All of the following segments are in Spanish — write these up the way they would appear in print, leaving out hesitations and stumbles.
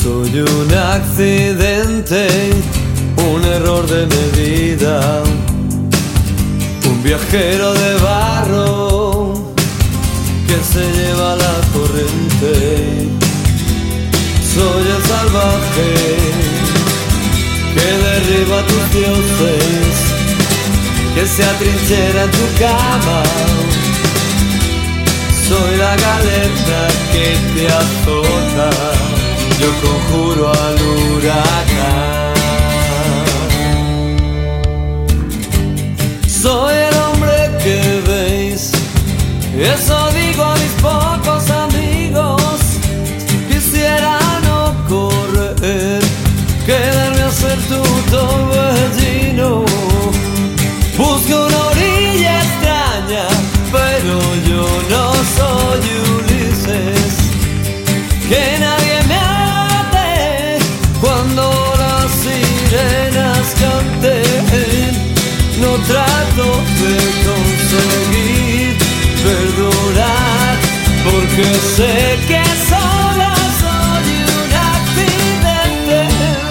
Soy un accidente, un error de medida, un viajero de barro que se lleva la corriente. Soy el salvaje que derriba a tus dioses, que se atrinchera en tu cama. Soy la galera que te azota, yo conjuro al huracán. Soy el hombre que veis, eso digo a mis pocos amigos. Quisiera no correr, quedarme a ser tu torbellino. Busco una orilla extraña, pero yo no soy Ulises. Que nadie me ate cuando las sirenas canten. No trato de conseguir perdonar, porque sé que sola soy un accidente.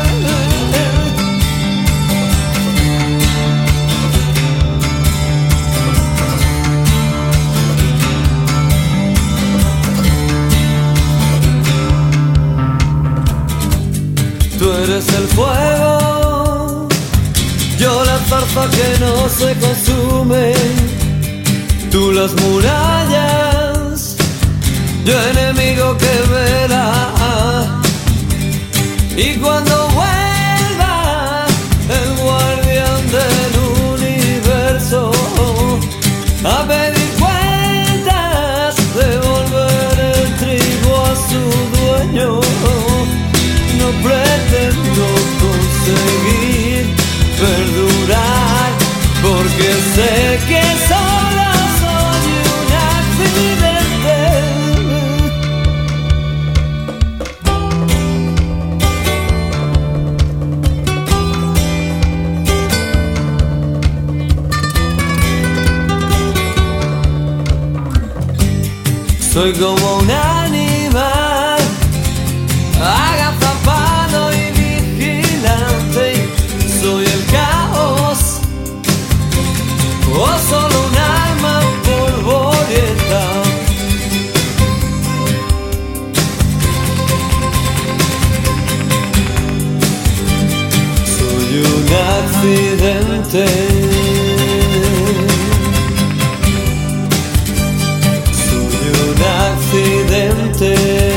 Tú eres el fuego, yo la zarza que no se consume. Tú las murallas, yo enemigo que verá. Y cuando vuelva el guardián del universo a pedir cuentas, devolver el trigo a su dueño, no pretendo conseguir perdurar, porque sé que sola soy un accidente. Soy como un animal agazapado y vigilante. Soy el caos o solo un alma polvorienta. Soy un accidente. Soy un accidente.